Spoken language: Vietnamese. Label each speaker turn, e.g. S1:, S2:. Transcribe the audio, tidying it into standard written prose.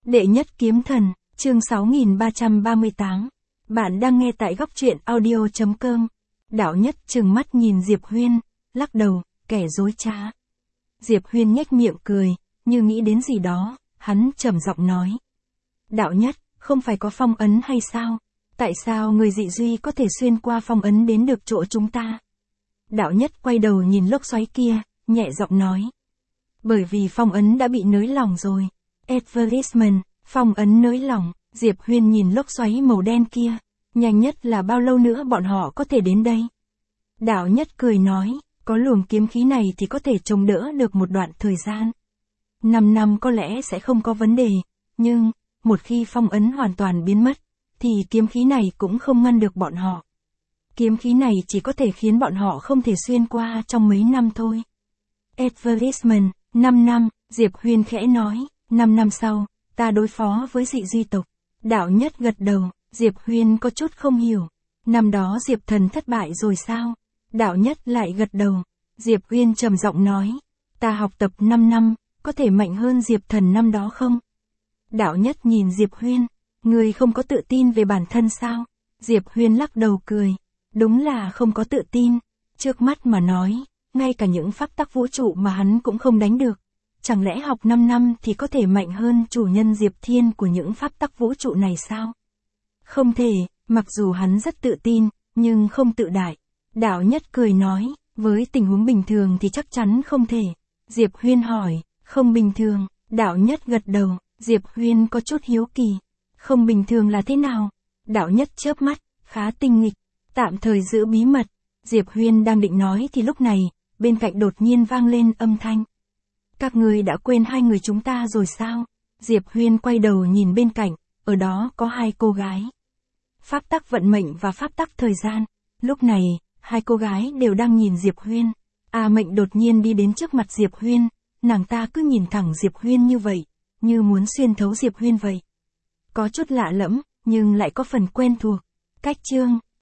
S1: Đệ nhất kiếm thần, chương 6338. Bạn đang nghe tại góc truyện audio.com. Đạo nhất trừng mắt nhìn Diệp Huyên, lắc đầu, kẻ dối trá. Diệp Huyên nhếch miệng cười, như nghĩ đến gì đó, hắn trầm giọng nói. Đạo nhất, không phải có phong ấn hay sao? Tại sao người dị duy có thể xuyên qua phong ấn đến được chỗ chúng ta? Đạo nhất quay đầu nhìn lốc xoáy kia, nhẹ giọng nói. Bởi vì phong ấn đã bị nới lỏng rồi. Advertisement, phong ấn nới lỏng, Diệp Huyên nhìn lốc xoáy màu đen kia. Nhanh nhất là bao lâu nữa bọn họ có thể đến đây? Đạo nhất cười nói, có luồng kiếm khí này thì có thể chống đỡ được một đoạn thời gian. 5 năm có lẽ sẽ không có vấn đề, nhưng, một khi phong ấn hoàn toàn biến mất, thì kiếm khí này cũng không ngăn được bọn họ. Kiếm khí này chỉ có thể khiến bọn họ không thể xuyên qua trong mấy năm thôi. Advertisement, 5 năm, Diệp Huyên khẽ nói, 5 năm sau, ta đối phó với dị duy tộc. Đạo nhất gật đầu, Diệp Huyên có chút không hiểu. Năm đó Diệp Thần thất bại rồi sao? Đạo nhất lại gật đầu. Diệp Huyên trầm giọng nói, ta học tập 5 năm, có thể mạnh hơn Diệp Thần năm đó không? Đạo nhất nhìn Diệp Huyên, người không có tự tin về bản thân sao? Diệp Huyên lắc đầu cười, đúng là không có tự tin. Trước mắt mà nói, ngay cả những pháp tắc vũ trụ mà hắn cũng không đánh được. Chẳng lẽ học 5 năm thì có thể mạnh hơn chủ nhân Diệp Thiên của những pháp tắc vũ trụ này sao? Không thể, mặc dù hắn rất tự tin, nhưng không tự đại. Đạo nhất cười nói, với tình huống bình thường thì chắc chắn không thể. Diệp Huyên hỏi, không bình thường, đạo nhất gật đầu, Diệp Huyên có chút hiếu kỳ. Không bình thường là thế nào? Đạo nhất chớp mắt, khá tinh nghịch, tạm thời giữ bí mật. Diệp Huyên đang định nói thì lúc này, bên cạnh đột nhiên vang lên âm thanh. Các người đã quên hai người chúng ta rồi sao? Diệp Huyên quay đầu nhìn bên cạnh, ở đó có hai cô gái. Pháp tắc vận mệnh và pháp tắc thời gian. Lúc này, hai cô gái đều đang nhìn Diệp Huyên. A Mệnh đột nhiên đi đến trước mặt Diệp Huyên, nàng ta cứ nhìn thẳng Diệp Huyên như vậy, như muốn xuyên thấu Diệp Huyên vậy. Có chút lạ lẫm, nhưng lại có phần quen thuộc. Cách chương,